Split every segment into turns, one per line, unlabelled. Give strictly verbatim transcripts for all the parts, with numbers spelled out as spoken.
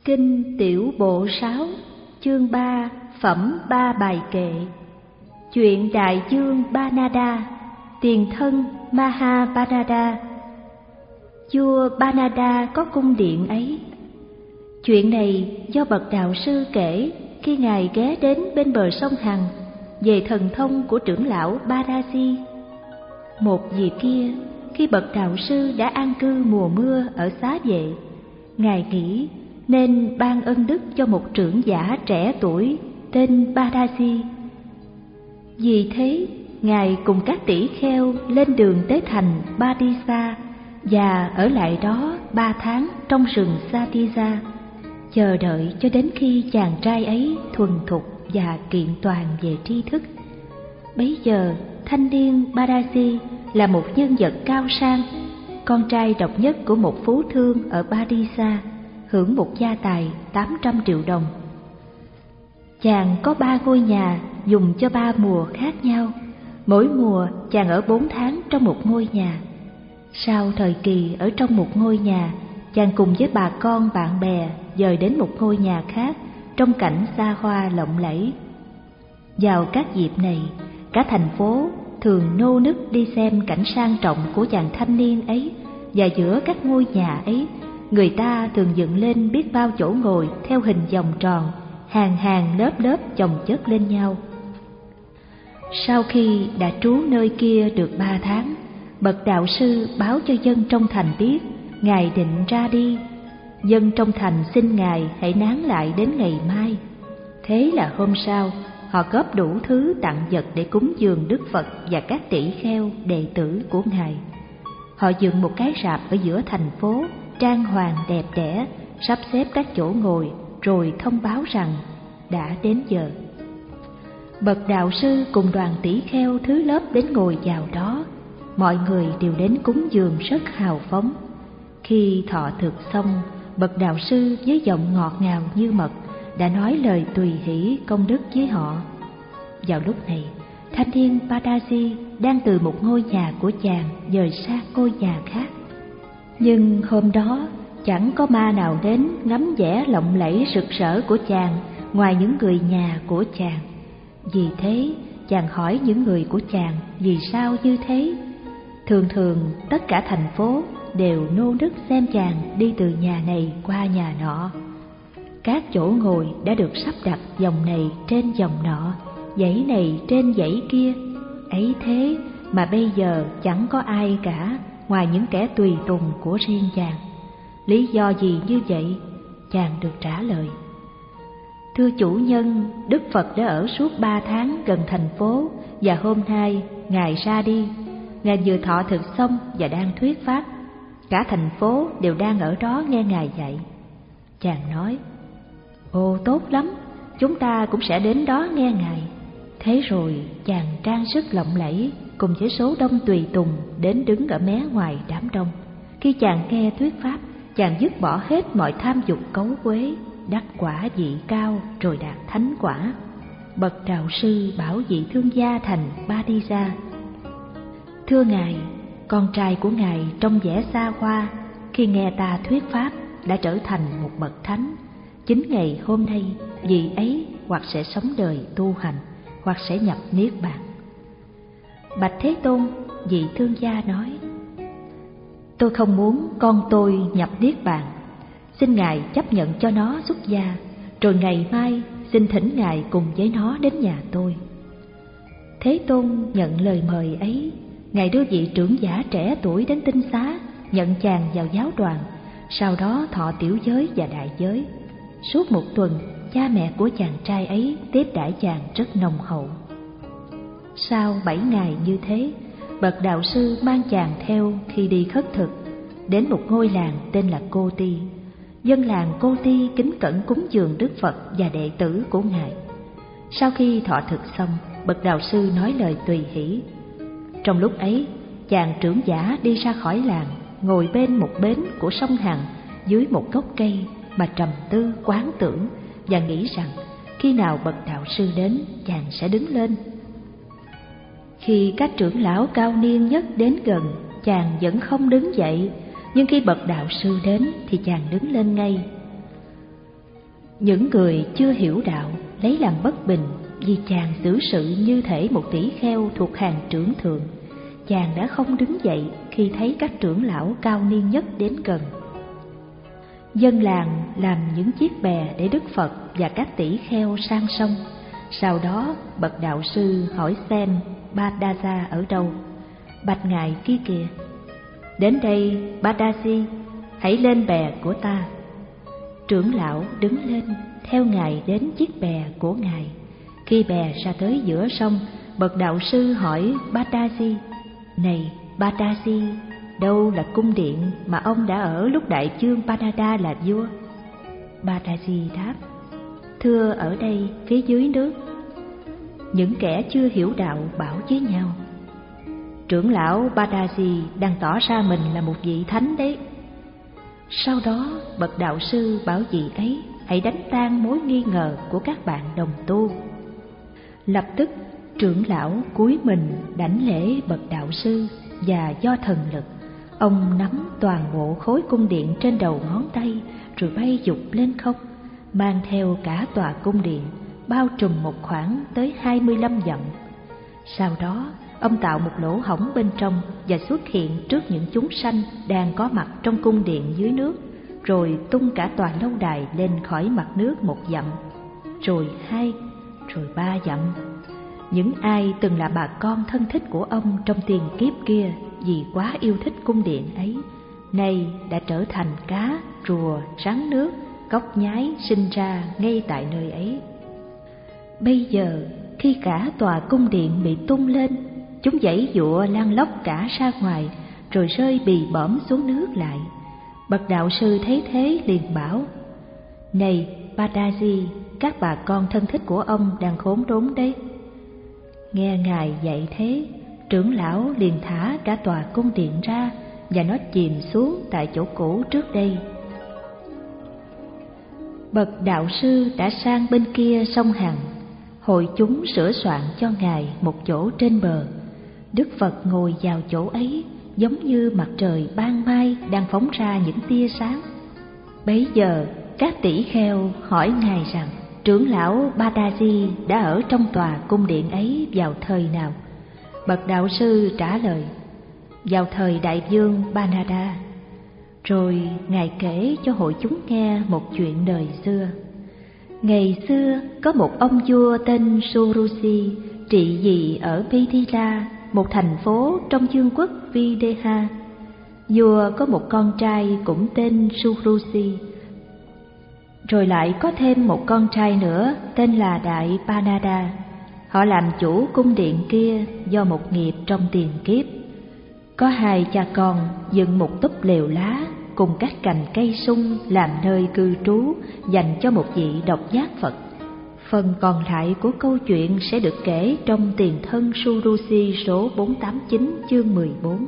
Kinh Tiểu Bộ sáu, chương ba, phẩm ba bài kệ. Chuyện đại dương Banada, tiền thân Mahabharata. Vua Banada có cung điện ấy. Chuyện này do bậc đạo sư kể khi ngài ghé đến bên bờ sông Hằng về thần thông của trưởng lão Baraji. Một dịp kia, khi bậc đạo sư đã an cư mùa mưa ở xá vệ, ngài nghĩ nên ban ân đức cho một trưởng giả trẻ tuổi tên Baraji. Vì thế, ngài cùng các tỷ kheo lên đường tới thành Badisa và ở lại đó ba tháng trong rừng Satija, chờ đợi cho đến khi chàng trai ấy thuần thục và kiện toàn về tri thức. Bấy giờ, thanh niên Baraji là một nhân vật cao sang, con trai độc nhất của một phú thương ở Badisa, hưởng một gia tài tám trăm triệu đồng. Chàng có ba ngôi nhà dùng cho ba mùa khác nhau, mỗi mùa chàng ở bốn tháng trong một ngôi nhà. Sau thời kỳ ở trong một ngôi nhà, chàng cùng với bà con bạn bè dời đến một ngôi nhà khác trong cảnh xa hoa lộng lẫy. Vào các dịp này, cả thành phố thường nô nức đi xem cảnh sang trọng của chàng thanh niên ấy, và giữa các ngôi nhà ấy, người ta thường dựng lên biết bao chỗ ngồi theo hình vòng tròn, hàng hàng lớp lớp chồng chất lên nhau. Sau khi đã trú nơi kia được ba tháng, bậc đạo sư báo cho dân trong thành biết ngài định ra đi. Dân trong thành xin ngài hãy nán lại đến ngày mai. Thế là hôm sau, họ góp đủ thứ tặng vật để cúng dường Đức Phật và các tỷ kheo đệ tử của ngài. Họ dựng một cái rạp ở giữa thành phố, trang hoàng đẹp đẽ, sắp xếp các chỗ ngồi, rồi thông báo rằng đã đến giờ. Bậc đạo sư cùng đoàn tỷ kheo thứ lớp đến ngồi vào đó. Mọi người đều đến cúng dường rất hào phóng. Khi thọ thực xong, bậc đạo sư với giọng ngọt ngào như mật đã nói lời tùy hỷ công đức với họ. Vào lúc này, thanh niên Badaji đang từ một ngôi nhà của chàng dời sang ngôi nhà khác. Nhưng hôm đó chẳng có ma nào đến ngắm vẻ lộng lẫy rực rỡ của chàng ngoài những người nhà của chàng. Vì thế, chàng hỏi những người của chàng vì sao như thế. Thường thường tất cả thành phố đều nô nức xem chàng đi từ nhà này qua nhà nọ. Các chỗ ngồi đã được sắp đặt dòng này trên dòng nọ, dãy này trên dãy kia. Ấy thế mà bây giờ chẳng có ai cả ngoài những kẻ tùy tùng của riêng chàng. Lý do gì như vậy? Chàng được trả lời: Thưa chủ nhân, Đức Phật đã ở suốt ba tháng gần thành phố, và hôm nay ngài ra đi. Ngài vừa thọ thực xong và đang thuyết pháp. Cả thành phố đều đang ở đó nghe ngài dạy. Chàng nói: Ồ, tốt lắm, chúng ta cũng sẽ đến đó nghe ngài. Thế rồi chàng trang sức lộng lẫy cùng với số đông tùy tùng đến đứng ở mé ngoài đám đông. Khi chàng nghe thuyết pháp, chàng dứt bỏ hết mọi tham dục cấu quế, đắc quả vị cao rồi đạt thánh quả. Bậc đạo sư bảo vị thương gia thành Badisa: Thưa ngài, con trai của ngài trong vẻ xa hoa, khi nghe ta thuyết pháp đã trở thành một bậc thánh. Chính ngày hôm nay, vị ấy hoặc sẽ sống đời tu hành, hoặc sẽ nhập niết bàn. Bạch Thế Tôn, vị thương gia nói: Tôi không muốn con tôi nhập niết bàn, xin ngài chấp nhận cho nó xuất gia, rồi ngày mai xin thỉnh ngài cùng với nó đến nhà tôi. Thế Tôn nhận lời mời ấy. Ngài đưa vị trưởng giả trẻ tuổi đến tinh xá, nhận chàng vào giáo đoàn, sau đó thọ tiểu giới và đại giới. Suốt một tuần, cha mẹ của chàng trai ấy tiếp đãi chàng rất nồng hậu. Sau bảy ngày như thế, bậc đạo sư mang chàng theo khi đi khất thực, đến một ngôi làng tên là Cô Ti. Dân làng Cô Ti kính cẩn cúng dường Đức Phật và đệ tử của ngài. Sau khi thọ thực xong, bậc đạo sư nói lời tùy hỷ. Trong lúc ấy, chàng trưởng giả đi ra khỏi làng, ngồi bên một bến của sông Hằng dưới một gốc cây mà trầm tư quán tưởng và nghĩ rằng khi nào bậc đạo sư đến, chàng sẽ đứng lên. Khi các trưởng lão cao niên nhất đến gần, chàng vẫn không đứng dậy, nhưng khi bậc đạo sư đến thì chàng đứng lên ngay. Những người chưa hiểu đạo lấy làm bất bình vì chàng xử sự như thể một tỷ kheo thuộc hàng trưởng thượng. Chàng đã không đứng dậy khi thấy các trưởng lão cao niên nhất đến gần. Dân làng làm những chiếc bè để Đức Phật và các tỷ kheo sang sông. Sau đó bậc đạo sư hỏi xem Badaja ở đâu. Bạch ngài kia kìa. Đến đây Badaji, hãy lên bè của ta. Trưởng lão đứng lên theo ngài đến chiếc bè của ngài. Khi bè ra tới giữa sông, bậc đạo sư hỏi Badaji: Này Badaji, đâu là cung điện mà ông đã ở lúc đại chương Panada là vua? Badaji đáp: Thưa, ở đây phía dưới nước. Những kẻ chưa hiểu đạo bảo với nhau: Trưởng lão Badaji đang tỏ ra mình là một vị thánh đấy. Sau đó bậc đạo sư bảo vị ấy hãy đánh tan mối nghi ngờ của các bạn đồng tu. Lập tức trưởng lão cúi mình đảnh lễ bậc đạo sư, và do thần lực, ông nắm toàn bộ khối cung điện trên đầu ngón tay rồi bay dục lên không, mang theo cả tòa cung điện, bao trùm một khoảng tới hai mươi lăm dặm. Sau đó ông tạo một lỗ hổng bên trong và xuất hiện trước những chúng sanh đang có mặt trong cung điện dưới nước, rồi tung cả tòa lâu đài lên khỏi mặt nước một dặm, rồi hai, rồi ba dặm. Những ai từng là bà con thân thích của ông trong tiền kiếp kia vì quá yêu thích cung điện ấy, nay đã trở thành cá, rùa, rắn nước, cóc nhái sinh ra ngay tại nơi ấy. Bây giờ khi cả tòa cung điện bị tung lên, chúng giãy giụa lan lóc cả ra ngoài, rồi rơi bì bõm xuống nước lại. Bậc đạo sư thấy thế liền bảo: Này Badaji, các bà con thân thích của ông đang khốn đốn đấy. Nghe ngài dạy thế, trưởng lão liền thả cả tòa cung điện ra, và nó chìm xuống tại chỗ cũ trước đây. Bậc đạo sư đã sang bên kia sông Hằng. Hội chúng sửa soạn cho ngài một chỗ trên bờ. Đức Phật ngồi vào chỗ ấy, giống như mặt trời ban mai đang phóng ra những tia sáng. Bấy giờ các tỷ kheo hỏi ngài rằng trưởng lão Badaji đã ở trong tòa cung điện ấy vào thời nào? Bậc đạo sư trả lời: Vào thời đại vương Panada. Rồi ngài kể cho hội chúng nghe một chuyện đời xưa. Ngày xưa có một ông vua tên Surusi trị vì ở Mithila, một thành phố trong vương quốc Videha. Vua có một con trai cũng tên Surusi, rồi lại có thêm một con trai nữa tên là Đại Panada. Họ làm chủ cung điện kia do một nghiệp trong tiền kiếp. Có hai cha con dựng một túp lều lá cùng các cành cây sung làm nơi cư trú dành cho một vị độc giác Phật. Phần còn lại của câu chuyện sẽ được kể trong Tiền thân Surusi số bốn tám chín chương mười bốn.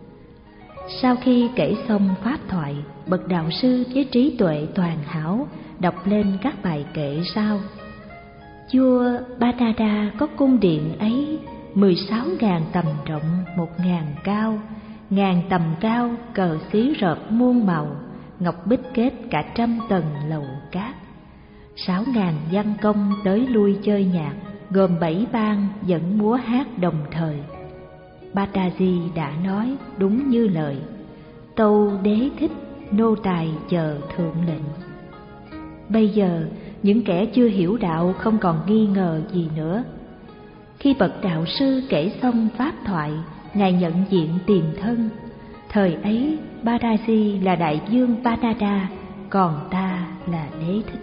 Sau khi kể xong pháp thoại, bậc đạo sư với trí tuệ toàn hảo đọc lên các bài kệ sau. Vua Panada có cung điện ấy mười sáu ngàn tầm rộng, một ngàn cao, ngàn tầm cao, cờ xí rợp muôn màu, ngọc bích kết cả trăm tầng lầu cát. Sáu ngàn văn công tới lui chơi nhạc, gồm bảy bang dẫn múa hát đồng thời. Badaji đã nói đúng như lời: Tâu đế thích, nô tài chờ thượng lệnh. Bây giờ những kẻ chưa hiểu đạo không còn nghi ngờ gì nữa. Khi bậc đạo sư kể xong pháp thoại, ngài nhận diện tiền thân. Thời ấy Badaji là đại vương Panada, còn ta là đế thích.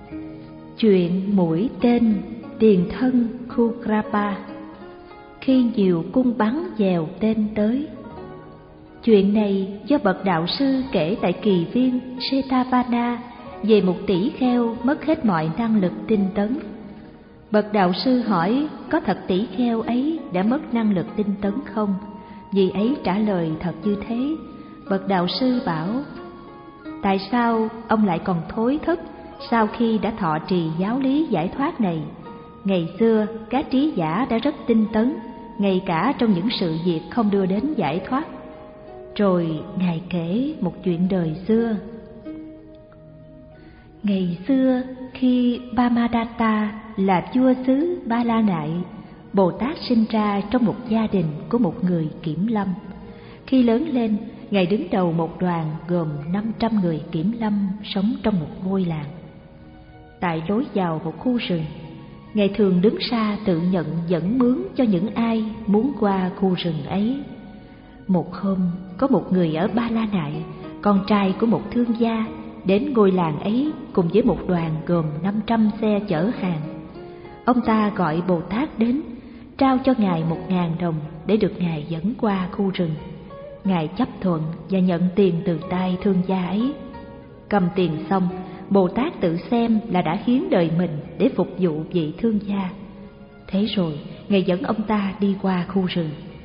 Chuyện mũi tên tiền thân Khukrapa. Khi nhiều cung bắn dèo tên tới. Chuyện này do bậc đạo sư kể tại kỳ viên Setavana về một tỷ kheo mất hết mọi năng lực tinh tấn. Bậc đạo sư hỏi có thật tỷ kheo ấy đã mất năng lực tinh tấn không? Vị ấy trả lời thật như thế. Bậc đạo sư bảo: Tại sao ông lại còn thối thức sau khi đã thọ trì giáo lý giải thoát này? Ngày xưa các trí giả đã rất tinh tấn, ngay cả trong những sự việc không đưa đến giải thoát. Rồi ngài kể một chuyện đời xưa. Ngày xưa, khi Brahmadatta là vua xứ Ba La Nại, Bồ Tát sinh ra trong một gia đình của một người kiểm lâm. Khi lớn lên, Ngài đứng đầu một đoàn gồm năm trăm người kiểm lâm sống trong một ngôi làng. Tại lối vào một khu rừng, Ngài thường đứng xa tự nhận dẫn mướn cho những ai muốn qua khu rừng ấy. Một hôm, có một người ở Ba La Nại, con trai của một thương gia, đến ngôi làng ấy cùng với một đoàn gồm năm trăm xe chở hàng. Ông ta gọi Bồ Tát đến, trao cho Ngài một ngàn đồng để được Ngài dẫn qua khu rừng. Ngài chấp thuận và nhận tiền từ tay thương gia ấy. Cầm tiền xong, Bồ Tát tự xem là đã hiến đời mình để phục vụ vị thương gia. Thế rồi, Ngài dẫn ông ta đi qua khu rừng.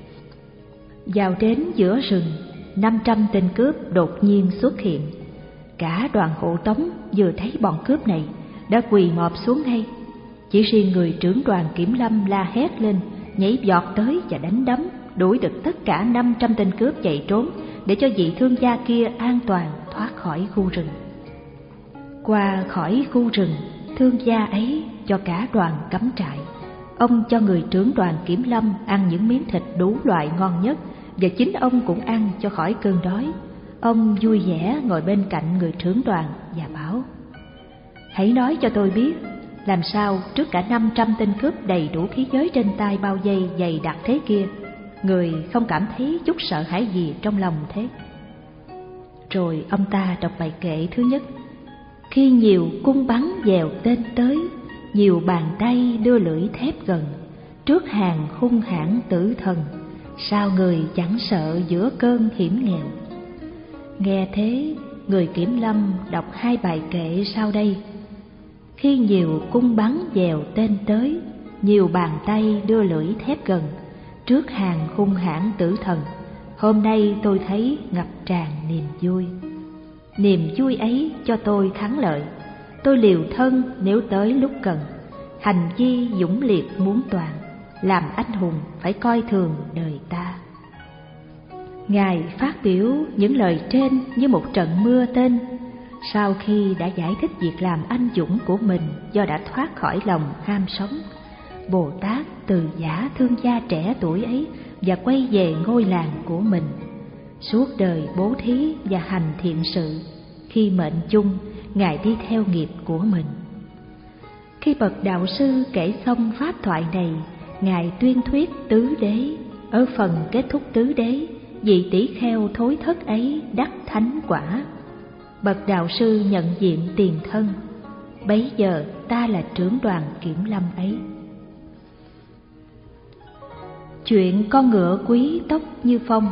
Vào đến giữa rừng, năm trăm tên cướp đột nhiên xuất hiện. Cả đoàn hộ tống vừa thấy bọn cướp này đã quỳ mọp xuống ngay. Chỉ riêng người trưởng đoàn kiểm lâm la hét lên, nhảy vọt tới và đánh đấm, đuổi được tất cả năm trăm tên cướp chạy trốn để cho vị thương gia kia an toàn thoát khỏi khu rừng. Qua khỏi khu rừng, thương gia ấy cho cả đoàn cắm trại. Ông cho người trưởng đoàn kiểm lâm ăn những miếng thịt đủ loại ngon nhất, và chính ông cũng ăn cho khỏi cơn đói. Ông vui vẻ ngồi bên cạnh người trưởng đoàn và bảo: "Hãy nói cho tôi biết, làm sao trước cả năm trăm tên cướp đầy đủ khí giới trên tay bao vây dày đặc thế kia, người không cảm thấy chút sợ hãi gì trong lòng thế?" Rồi ông ta đọc bài kệ thứ nhất: "Khi nhiều cung bắn dèo tên tới, nhiều bàn tay đưa lưỡi thép gần, trước hàng hung hãn tử thần, sao người chẳng sợ giữa cơn hiểm nghèo." Nghe thế, người kiểm lâm đọc hai bài kệ sau đây: "Khi nhiều cung bắn dèo tên tới, nhiều bàn tay đưa lưỡi thép gần, trước hàng hung hãn tử thần, hôm nay tôi thấy ngập tràn niềm vui. Niềm vui ấy cho tôi thắng lợi, tôi liều thân nếu tới lúc cần, hành vi dũng liệt muốn toàn, làm anh hùng phải coi thường đời ta." Ngài phát biểu những lời trên như một trận mưa tên. Sau khi đã giải thích việc làm anh dũng của mình do đã thoát khỏi lòng ham sống, Bồ Tát từ giã thương gia trẻ tuổi ấy và quay về ngôi làng của mình. Suốt đời bố thí và hành thiện sự, khi mệnh chung, Ngài đi theo nghiệp của mình. Khi bậc đạo sư kể xong pháp thoại này, Ngài tuyên thuyết tứ đế. Ở phần kết thúc tứ đế, vị tỷ kheo thối thất ấy đắc thánh quả. Bậc đạo sư nhận diện tiền thân: "Bấy giờ ta là trưởng đoàn kiểm lâm ấy." Chuyện con ngựa quý tóc như phong.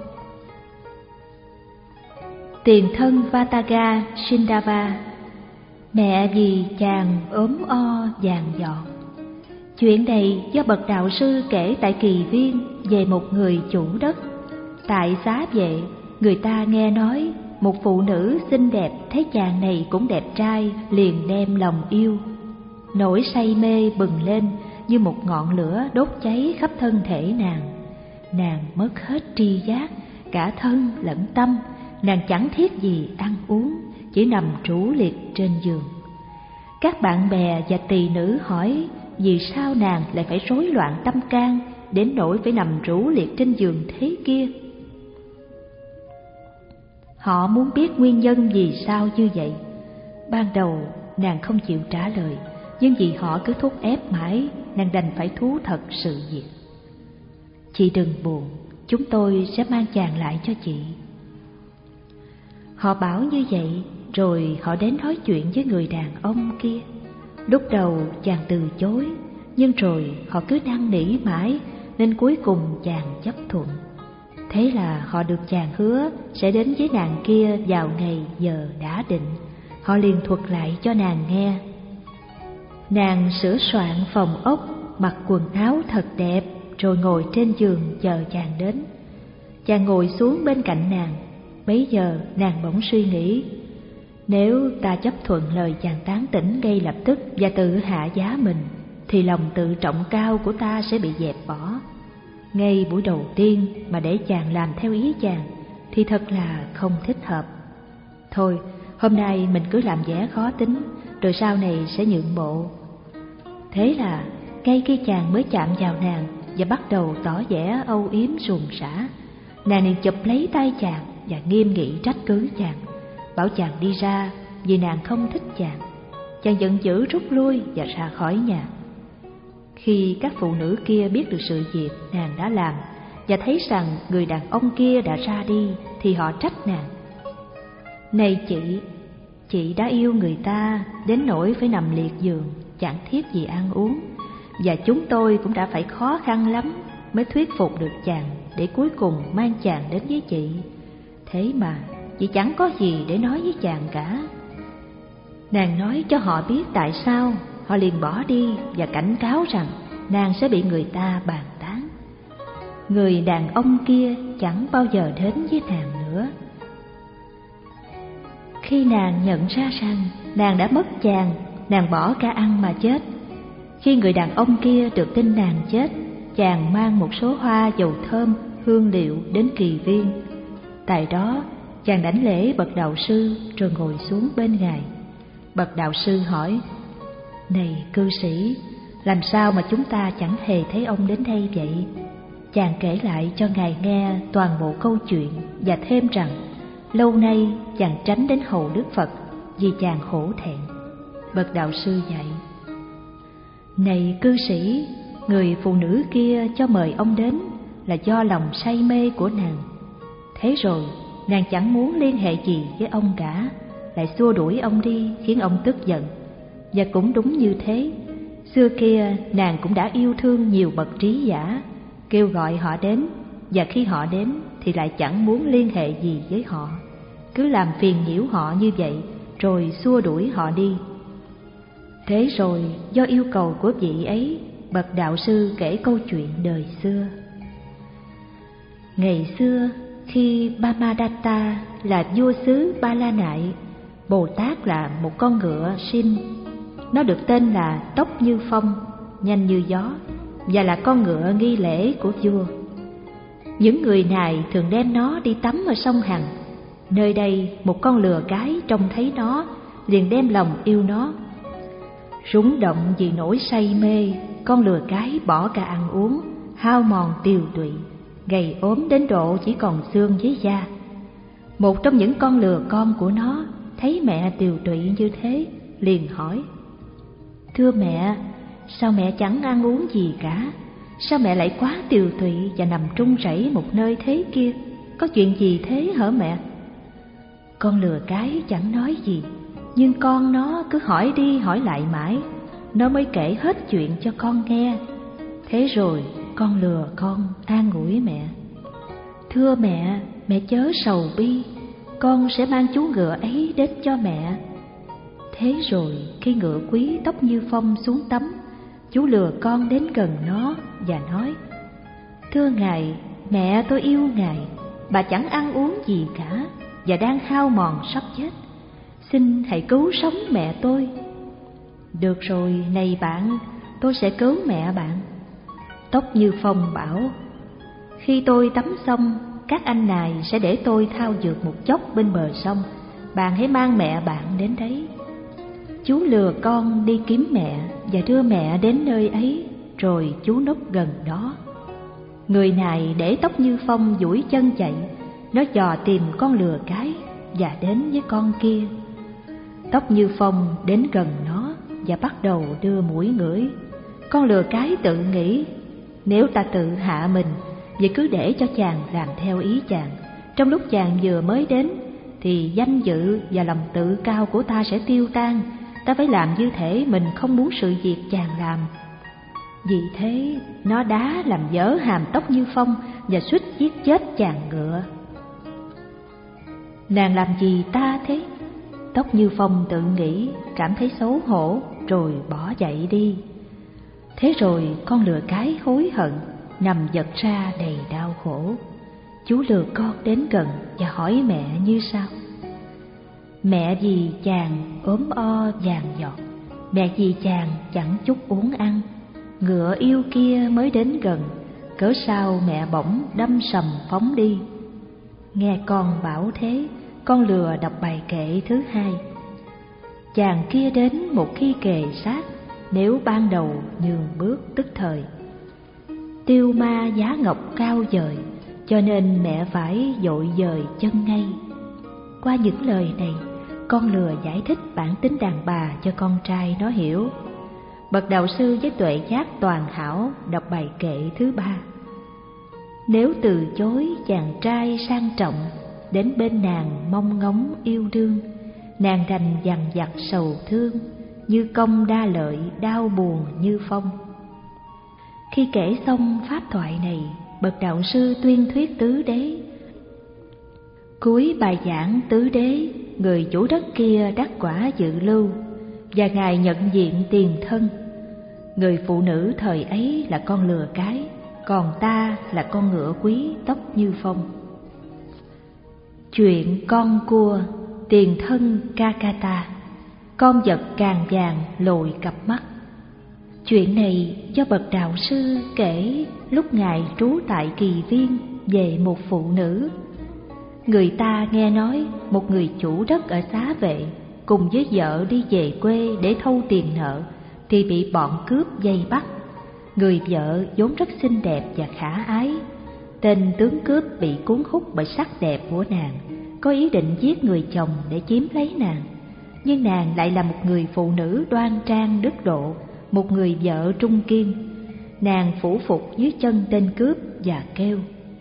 Tiền thân Vataga Sindava, mẹ vì chàng ốm o vàng dọn. Chuyện này do bậc đạo sư kể tại Kỳ Viên về một người chủ đất. Tại Xá Vệ, người ta nghe nói một phụ nữ xinh đẹp thấy chàng này cũng đẹp trai, liền đem lòng yêu. Nỗi say mê bừng lên như một ngọn lửa đốt cháy khắp thân thể nàng. Nàng mất hết tri giác, cả thân lẫn tâm. Nàng chẳng thiết gì ăn uống, chỉ nằm trũ liệt trên giường. Các bạn bè và tỳ nữ hỏi vì sao nàng lại phải rối loạn tâm can đến nỗi phải nằm trũ liệt trên giường thế kia. Họ muốn biết nguyên nhân vì sao như vậy. Ban đầu nàng không chịu trả lời, nhưng vì họ cứ thúc ép mãi, nàng đành phải thú thật sự việc. "Chị đừng buồn, chúng tôi sẽ mang chàng lại cho chị." Họ bảo như vậy, rồi họ đến nói chuyện với người đàn ông kia. Lúc đầu chàng từ chối, nhưng rồi họ cứ năn nỉ mãi, nên cuối cùng chàng chấp thuận. Thế là họ được chàng hứa sẽ đến với nàng kia vào ngày giờ đã định. Họ liền thuật lại cho nàng nghe. Nàng sửa soạn phòng ốc, mặc quần áo thật đẹp, rồi ngồi trên giường chờ chàng đến. Chàng ngồi xuống bên cạnh nàng. Bấy giờ nàng bỗng suy nghĩ: nếu ta chấp thuận lời chàng tán tỉnh ngay lập tức và tự hạ giá mình, thì lòng tự trọng cao của ta sẽ bị dẹp bỏ. Ngay buổi đầu tiên mà để chàng làm theo ý chàng thì thật là không thích hợp. Thôi, hôm nay mình cứ làm vẻ khó tính, rồi sau này sẽ nhượng bộ. Thế là ngay khi chàng mới chạm vào nàng và bắt đầu tỏ vẻ âu yếm suồng sã, nàng liền chụp lấy tay chàng và nghiêm nghị trách cứ chàng, bảo chàng đi ra vì nàng không thích chàng. Chàng giận dữ rút lui và ra khỏi nhà. Khi các phụ nữ kia biết được sự việc nàng đã làm và thấy rằng người đàn ông kia đã ra đi, thì họ trách nàng: "Này chị, chị đã yêu người ta đến nỗi phải nằm liệt giường, chẳng thiết gì ăn uống, và chúng tôi cũng đã phải khó khăn lắm mới thuyết phục được chàng để cuối cùng mang chàng đến với chị. Thế mà chị chẳng có gì để nói với chàng cả." Nàng nói cho họ biết tại sao, họ liền bỏ đi và cảnh cáo rằng nàng sẽ bị người ta bàn tán. Người đàn ông kia chẳng bao giờ đến với nàng nữa. Khi nàng nhận ra rằng nàng đã mất chàng, nàng bỏ cả ăn mà chết. Khi người đàn ông kia được tin nàng chết, chàng mang một số hoa dầu thơm, hương liệu đến kỳ viên. Tại đó chàng đảnh lễ bậc đạo sư rồi ngồi xuống bên ngài. Bậc đạo sư hỏi: "Này cư sĩ, làm sao mà chúng ta chẳng hề thấy ông đến đây vậy?" Chàng kể lại cho ngài nghe toàn bộ câu chuyện và thêm rằng lâu nay chàng tránh đến hầu Đức Phật vì chàng khổ thẹn. Bậc đạo sư dạy: "Này cư sĩ, người phụ nữ kia cho mời ông đến là do lòng say mê của nàng. Thế rồi nàng chẳng muốn liên hệ gì với ông cả, lại xua đuổi ông đi khiến ông tức giận. Và cũng đúng như thế, xưa kia nàng cũng đã yêu thương nhiều bậc trí giả, kêu gọi họ đến, và khi họ đến thì lại chẳng muốn liên hệ gì với họ, cứ làm phiền nhiễu họ như vậy rồi xua đuổi họ đi. Thế rồi do yêu cầu của vị ấy, bậc đạo sư kể câu chuyện đời xưa. Ngày xưa, khi Brahmadatta là vua xứ Ba La Nại, Bồ Tát là một con ngựa sinh. Nó được tên là Tốc Như Phong, nhanh như gió, và là con ngựa nghi lễ của vua. Những người này thường đem nó đi tắm ở sông Hằng. Nơi đây một con lừa cái trông thấy nó liền đem lòng yêu nó. Rúng động vì nỗi say mê, con lừa cái bỏ cả ăn uống, hao mòn tiều tụy, gầy ốm đến độ chỉ còn xương với da. Một trong những con lừa con của nó thấy mẹ tiều tụy như thế, liền hỏi: "Thưa mẹ, sao mẹ chẳng ăn uống gì cả? Sao mẹ lại quá tiều tụy và nằm trung rẩy một nơi thế kia? Có chuyện gì thế hả mẹ?" Con lừa cái chẳng nói gì, nhưng con nó cứ hỏi đi hỏi lại mãi, nó mới kể hết chuyện cho con nghe. Thế rồi con lừa con an ủi mẹ: "Thưa mẹ, mẹ chớ sầu bi, con sẽ mang chú ngựa ấy đến cho mẹ." Thế rồi khi ngựa quý Tốc Như Phong xuống tắm, chú lừa con đến gần nó và nói: "Thưa ngài, mẹ tôi yêu ngài, bà chẳng ăn uống gì cả và đang hao mòn sắp chết. Xin hãy cứu sống mẹ tôi." "Được rồi, này bạn, tôi sẽ cứu mẹ bạn." Tốc Như Phong bảo: "Khi tôi tắm xong, các anh này sẽ để tôi thao dượt một chốc bên bờ sông, bạn hãy mang mẹ bạn đến đấy." Chú lừa con đi kiếm mẹ và đưa mẹ đến nơi ấy, rồi chú núp gần đó. Người này để Tốc Như Phong duỗi chân chạy, nó dò tìm con lừa cái và đến với con kia. Tốc Như Phong đến gần nó và bắt đầu đưa mũi ngửi. Con lừa cái tự nghĩ: nếu ta tự hạ mình, vậy cứ để cho chàng làm theo ý chàng. Trong lúc chàng vừa mới đến thì danh dự và lòng tự cao của ta sẽ tiêu tan. Ta phải làm như thể mình không muốn sự việc chàng làm. Vì thế nó đá làm dở hàm Tốc Như Phong và suýt giết chết chàng ngựa. "Nàng làm gì ta thế?" Tốc Như Phong tự nghĩ, cảm thấy xấu hổ rồi bỏ chạy đi. Thế rồi con lừa cái hối hận, nằm vật ra đầy đau khổ. Chú lừa con đến gần và hỏi mẹ như sau: "Mẹ vì chàng ốm o vàng giọt, mẹ vì chàng chẳng chút uống ăn, ngựa yêu kia mới đến gần, cớ sao mẹ bỗng đâm sầm phóng đi?" Nghe con bảo thế, con lừa đọc bài kệ thứ hai. Chàng kia đến một khi kề sát, nếu ban đầu nhường bước tức thời. Tiêu ma giá ngọc cao dời, cho nên mẹ phải dội dời chân ngay. Qua những lời này, con lừa giải thích bản tính đàn bà cho con trai nó hiểu. Bậc đạo sư với tuệ giác toàn hảo đọc bài kệ thứ ba. Nếu từ chối chàng trai sang trọng, đến bên nàng mong ngóng yêu đương, nàng đành dằn vặt sầu thương, như công đa lợi đau buồn như phong. Khi kể xong pháp thoại này, bậc đạo sư tuyên thuyết tứ đế. Cuối bài giảng tứ đế, người chủ đất kia đắc quả dự lưu, và ngài nhận diện tiền thân. Người phụ nữ thời ấy là con lừa cái, còn ta là con ngựa quý tóc như phong. Chuyện con cua, tiền thân Kakata, con vật càng vàng lồi cặp mắt. Chuyện này do bậc đạo sư kể lúc ngài trú tại Kỳ Viên về một phụ nữ. Người ta nghe nói một người chủ đất ở Xá Vệ cùng với vợ đi về quê để thâu tiền nợ thì bị bọn cướp vây bắt. Người vợ vốn rất xinh đẹp và khả ái. Tên tướng cướp bị cuốn hút bởi sắc đẹp của nàng, có ý định giết người chồng để chiếm lấy nàng. Nhưng nàng lại là một người phụ nữ đoan trang đức độ, một người vợ trung kiên. Nàng phủ phục dưới chân tên cướp và kêu: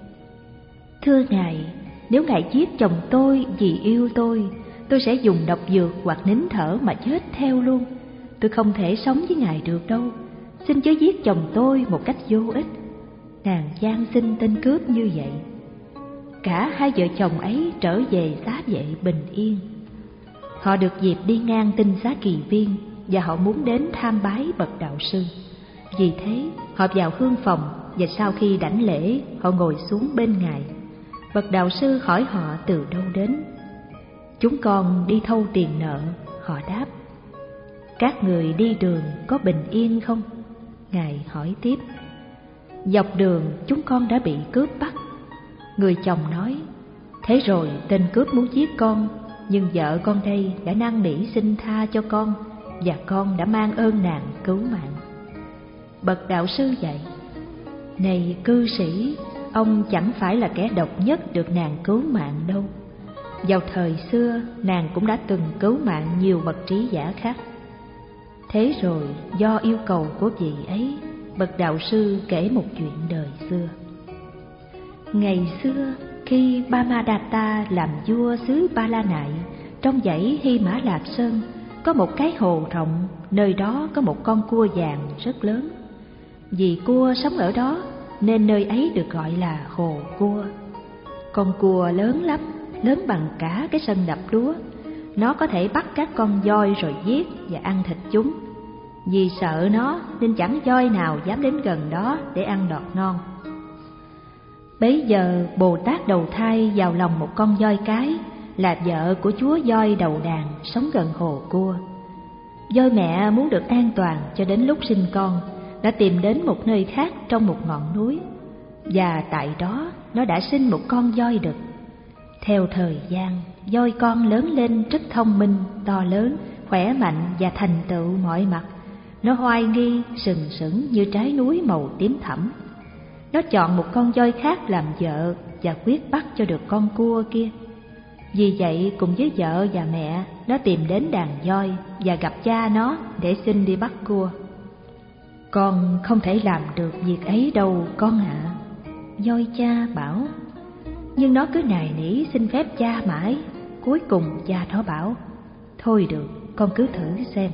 "Thưa ngài, nếu ngài giết chồng tôi vì yêu tôi, tôi sẽ dùng độc dược hoặc nín thở mà chết theo luôn. Tôi không thể sống với ngài được đâu. Xin chớ giết chồng tôi một cách vô ích." Nàng van xin tên cướp như vậy. Cả hai vợ chồng ấy trở về Xá Vệ bình yên. Họ được dịp đi ngang tinh xá Kỳ Viên và họ muốn đến tham bái bậc đạo sư. Vì thế họ vào hương phòng, và sau khi đảnh lễ họ ngồi xuống bên ngài. Bậc đạo sư hỏi họ từ đâu đến. "Chúng con đi thâu tiền nợ," họ đáp. "Các người đi đường có bình yên không?" Ngài hỏi tiếp. "Dọc đường chúng con đã bị cướp bắt." Người chồng nói: "Thế rồi tên cướp muốn giết con, nhưng vợ con đây đã năn nỉ xin tha cho con, và con đã mang ơn nàng cứu mạng." Bậc đạo sư dạy: "Này cư sĩ, ông chẳng phải là kẻ độc nhất được nàng cứu mạng đâu. Vào thời xưa, nàng cũng đã từng cứu mạng nhiều bậc trí giả khác." Thế rồi do yêu cầu của vị ấy, bậc đạo sư kể một chuyện đời xưa. Ngày xưa, khi Brahmadatta làm vua xứ Ba La Nại, trong dãy Hy Mã Lạp Sơn có một cái hồ rộng, nơi đó có một con cua vàng rất lớn. Vì cua sống ở đó nên nơi ấy được gọi là hồ cua. Con cua lớn lắm, lớn bằng cả cái sân đập lúa. Nó có thể bắt các con voi rồi giết và ăn thịt chúng. Vì sợ nó nên chẳng voi nào dám đến gần đó để ăn đọt ngon. Bấy giờ Bồ Tát đầu thai vào lòng một con voi cái, là vợ của chúa voi đầu đàn sống gần hồ cua. Voi mẹ muốn được an toàn cho đến lúc sinh con, đã tìm đến một nơi khác trong một ngọn núi, và tại đó nó đã sinh một con voi đực. Theo thời gian, voi con lớn lên rất thông minh, to lớn, khỏe mạnh và thành tựu mọi mặt. Nó hoài nghi, sừng sững như trái núi màu tím thẫm. Nó chọn một con voi khác làm vợ và quyết bắt cho được con cua kia. Vì vậy cùng với vợ và mẹ, nó tìm đến đàn voi và gặp cha nó để xin đi bắt cua. "Con không thể làm được việc ấy đâu con ạ," à. Voi cha bảo. Nhưng nó cứ nài nỉ xin phép cha mãi. Cuối cùng cha nó bảo: "Thôi được, con cứ thử xem."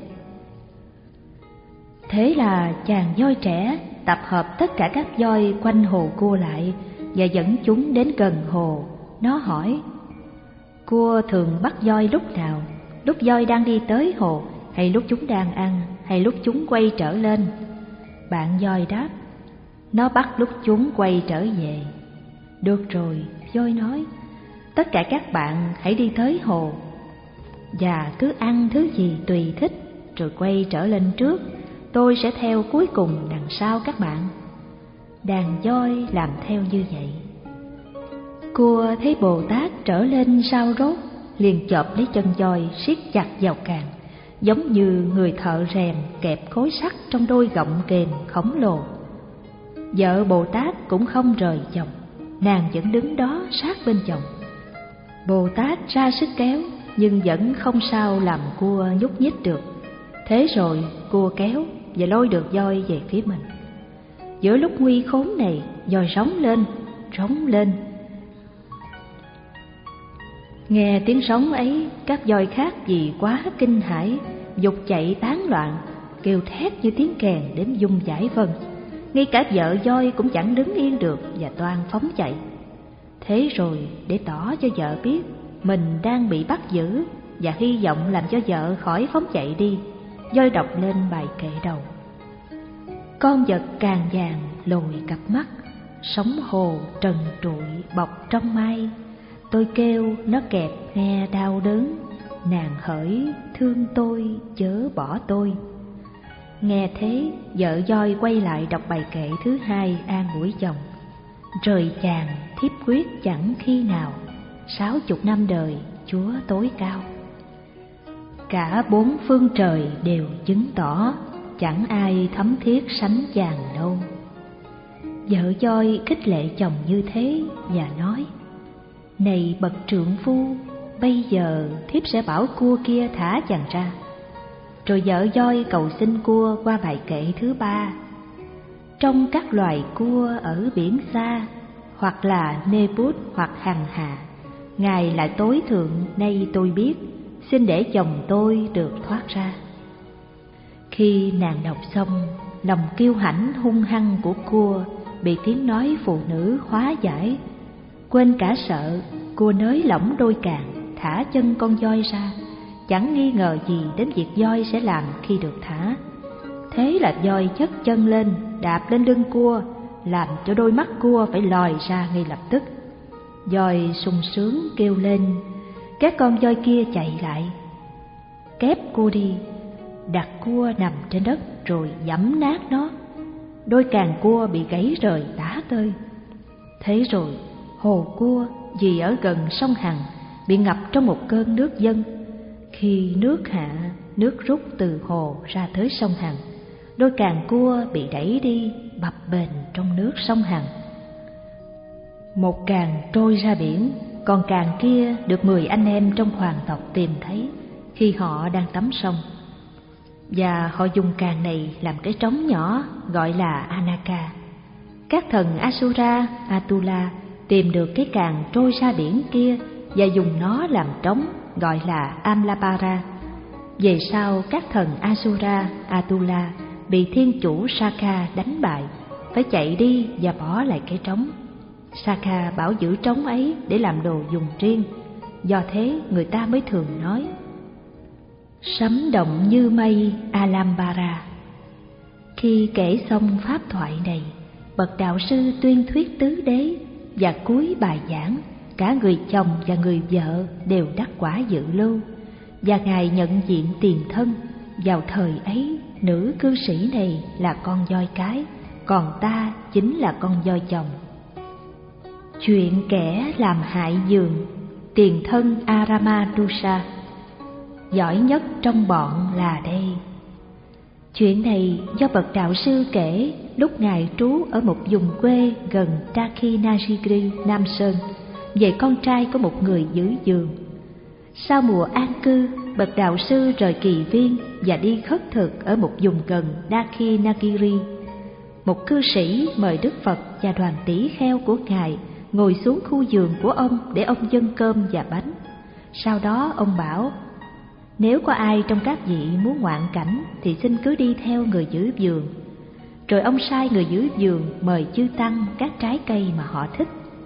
Thế là chàng voi trẻ tập hợp tất cả các voi quanh hồ cua lại và dẫn chúng đến gần hồ. Nó hỏi: "Cua thường bắt voi lúc nào? Lúc voi đang đi tới hồ, hay lúc chúng đang ăn, hay lúc chúng quay trở lên?" Bạn voi đáp: "Nó bắt lúc chúng quay trở về." "Được rồi," voi nói, "tất cả các bạn hãy đi tới hồ và cứ ăn thứ gì tùy thích rồi quay trở lên trước. Tôi sẽ theo cuối cùng đằng sau các bạn." Đàn voi làm theo như vậy. Cua thấy Bồ Tát trở lên sau rốt liền chộp lấy chân voi siết chặt vào càng, giống như người thợ rèn kẹp khối sắt trong đôi gọng kềm khổng lồ. Vợ Bồ Tát cũng không rời chồng, nàng vẫn đứng đó sát bên chồng. Bồ Tát ra sức kéo nhưng vẫn không sao làm cua nhúc nhích được. Thế rồi cua kéo và lôi được voi về phía mình. Giữa lúc nguy khốn này, voi rống lên, rống lên. Nghe tiếng rống ấy, các voi khác vì quá kinh hãi, dục chạy tán loạn, kêu thét như tiếng kèn đến rung dãi vân. Ngay cả vợ voi cũng chẳng đứng yên được và toan phóng chạy. Thế rồi để tỏ cho vợ biết mình đang bị bắt giữ và hy vọng làm cho vợ khỏi phóng chạy đi, voi đọc lên bài kệ đầu. Con vật càng vàng lồi cặp mắt, sóng hồ trần trụi bọc trong mây. Tôi kêu nó kẹp nghe đau đớn, nàng hỡi thương tôi chớ bỏ tôi. Nghe thế, vợ voi quay lại đọc bài kệ thứ hai an ủi chồng. Rời chàng thiếp quyết chẳng khi nào, sáu chục năm đời Chúa tối cao. Cả bốn phương trời đều chứng tỏ, chẳng ai thấm thiết sánh chàng đâu. Vợ voi khích lệ chồng như thế và nói: Này bậc trượng phu, bây giờ thiếp sẽ bảo cua kia thả chàng ra. Rồi vợ voi cầu xin cua qua bài kệ thứ ba. Trong các loài cua ở biển xa, hoặc là nê bút hoặc hằng hà, Ngài là tối thượng nay tôi biết, xin để chồng tôi được thoát ra. Khi nàng đọc xong, lòng kiêu hãnh hung hăng của cua bị tiếng nói phụ nữ hóa giải. Quên cả sợ, cua nới lỏng đôi càng, thả chân con voi ra, chẳng nghi ngờ gì đến việc voi sẽ làm khi được thả. Thế là voi nhấc chân lên, đạp lên lưng cua, làm cho đôi mắt cua phải lòi ra ngay lập tức. Voi sung sướng kêu lên, các con voi kia chạy lại, kép cua đi, đặt cua nằm trên đất rồi giẫm nát nó. Đôi càng cua bị gãy rời tả tơi. Thế rồi hồ cua vì ở gần sông Hằng bị ngập trong một cơn nước dâng. Khi nước hạ, nước rút từ hồ ra tới sông Hằng, đôi càng cua bị đẩy đi bập bềnh trong nước sông Hằng. Một càng trôi ra biển, còn càng kia được mười anh em trong hoàng tộc tìm thấy khi họ đang tắm sông. Và họ dùng càng này làm cái trống nhỏ gọi là Anaka. Các thần Asura, Atula tìm được cái càng trôi ra biển kia và dùng nó làm trống gọi là Amlapara. Về sau các thần Asura, Atula bị thiên chủ Saka đánh bại, phải chạy đi và bỏ lại cái trống. Saka bảo giữ trống ấy để làm đồ dùng riêng, do thế người ta mới thường nói sấm động như mây Alambara. Khi kể xong pháp thoại này, bậc đạo sư tuyên thuyết tứ đế, và cuối bài giảng cả người chồng và người vợ đều đắc quả dự lưu, và ngài nhận diện tiền thân. Vào thời ấy, nữ cư sĩ này là con voi cái, còn ta chính là con voi chồng. Chuyện kẻ làm hại giường, tiền thân Aramadusa. Giỏi nhất trong bọn là đây. Chuyện này do bậc đạo sư kể lúc ngài trú ở một vùng quê gần Dakshinagiri, Nam Sơn, về con trai của một người giữ giường. Sau mùa an cư, bậc đạo sư rời kỳ viên và đi khất thực ở một vùng gần Dakshinagiri. Một cư sĩ mời Đức Phật và đoàn tỷ kheo của ngài ngồi xuống khu giường của ông để ông dâng cơm và bánh. Sau đó ông bảo: nếu có ai trong các vị muốn ngoạn cảnh thì xin cứ đi theo người giữ giường. Rồi ông sai người giữ giường mời chư tăng các trái cây mà họ thích.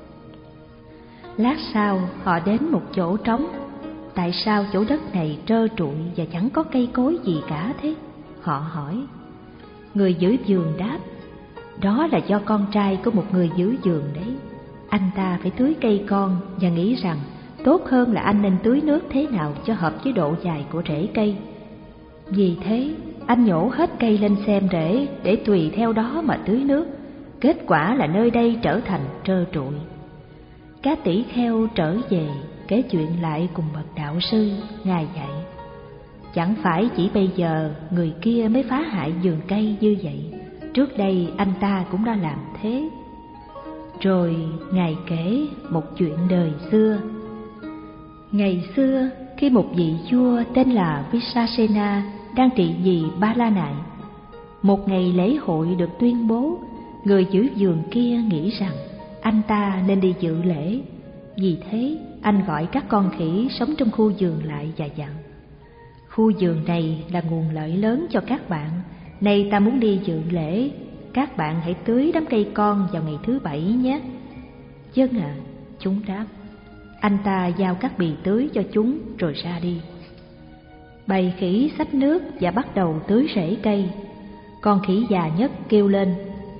Lát sau họ đến một chỗ trống. Tại sao chỗ đất này trơ trụi và chẳng có cây cối gì cả thế? Họ hỏi. Người giữ giường đáp: đó là do con trai của một người giữ giường đấy. Anh ta phải tưới cây con và nghĩ rằng tốt hơn là anh nên tưới nước thế nào cho hợp với độ dài của rễ cây. Vì thế, anh nhổ hết cây lên xem rễ để tùy theo đó mà tưới nước. Kết quả là nơi đây trở thành trơ trụi. Các tỷ kheo trở về, kể chuyện lại cùng bậc đạo sư. Ngài dạy: chẳng phải chỉ bây giờ người kia mới phá hại vườn cây như vậy, trước đây anh ta cũng đã làm thế. Rồi Ngài kể một chuyện đời xưa. Ngày xưa, khi một vị vua tên là Visasena đang trị vì Ba La Nại, một ngày lễ hội được tuyên bố, người giữ vườn kia nghĩ rằng anh ta nên đi dự lễ. Vì thế, anh gọi các con khỉ sống trong khu vườn lại và dặn: khu vườn này là nguồn lợi lớn cho các bạn, nay ta muốn đi dự lễ, các bạn hãy tưới đám cây con vào ngày thứ bảy nhé. Vâng ạ, à, chúng đáp. Anh ta giao các bì tưới cho chúng rồi ra đi. Bầy khỉ xách nước và bắt đầu tưới rễ cây. Con khỉ già nhất kêu lên: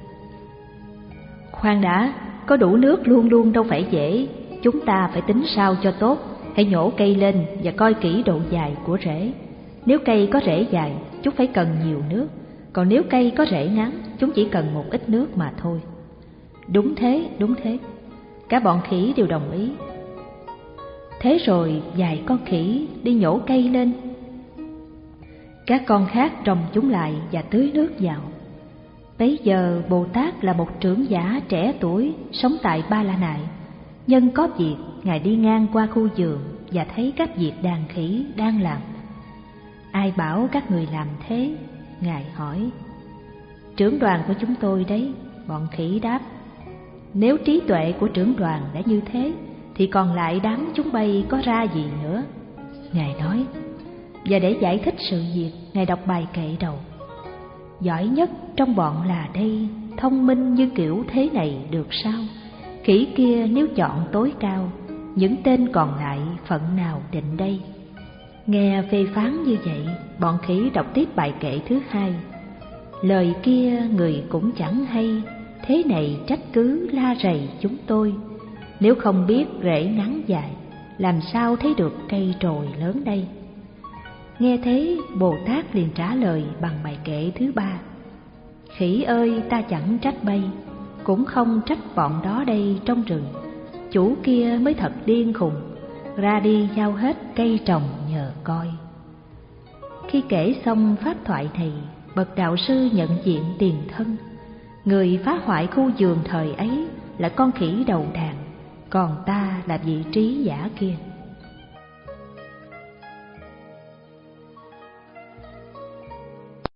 khoan đã, có đủ nước luôn luôn đâu phải dễ, chúng ta phải tính sao cho tốt. Hãy nhổ cây lên và coi kỹ độ dài của rễ. Nếu cây có rễ dài, chúng phải cần nhiều nước, còn nếu cây có rễ ngắn, chúng chỉ cần một ít nước mà thôi. Đúng thế, đúng thế. Cả bọn khỉ đều đồng ý. Thế rồi vài con khỉ đi nhổ cây lên. Các con khác trồng chúng lại và tưới nước vào. Bấy giờ Bồ Tát là một trưởng giả trẻ tuổi sống tại Ba La Nại. Nhân có việc, Ngài đi ngang qua khu vườn và thấy các việc đàn khỉ đang làm. Ai bảo các người làm thế? Ngài hỏi. Trưởng đoàn của chúng tôi đấy, bọn khỉ đáp. Nếu trí tuệ của trưởng đoàn đã như thế, thì còn lại đám chúng bay có ra gì nữa? Ngài nói. Và để giải thích sự việc, Ngài đọc bài kệ đầu: giỏi nhất trong bọn là đây, thông minh như kiểu thế này được sao? Khỉ kia nếu chọn tối cao, những tên còn lại phận nào định đây? Nghe phê phán như vậy, bọn khỉ đọc tiếp bài kệ thứ hai: lời kia người cũng chẳng hay, thế này trách cứ la rầy chúng tôi. Nếu không biết rễ ngắn dài, làm sao thấy được cây trồi lớn đây? Nghe thế, Bồ Tát liền trả lời bằng bài kệ thứ ba: khỉ ơi, ta chẳng trách bay, cũng không trách bọn đó đây trong rừng. Chủ kia mới thật điên khùng, ra đi giao hết cây trồng nhờ coi. Khi kể xong pháp thoại này, bậc đạo sư nhận diện tiền thân. Người phá hoại khu vườn thời ấy là con khỉ đầu đàn, còn ta là vị trí giả kia.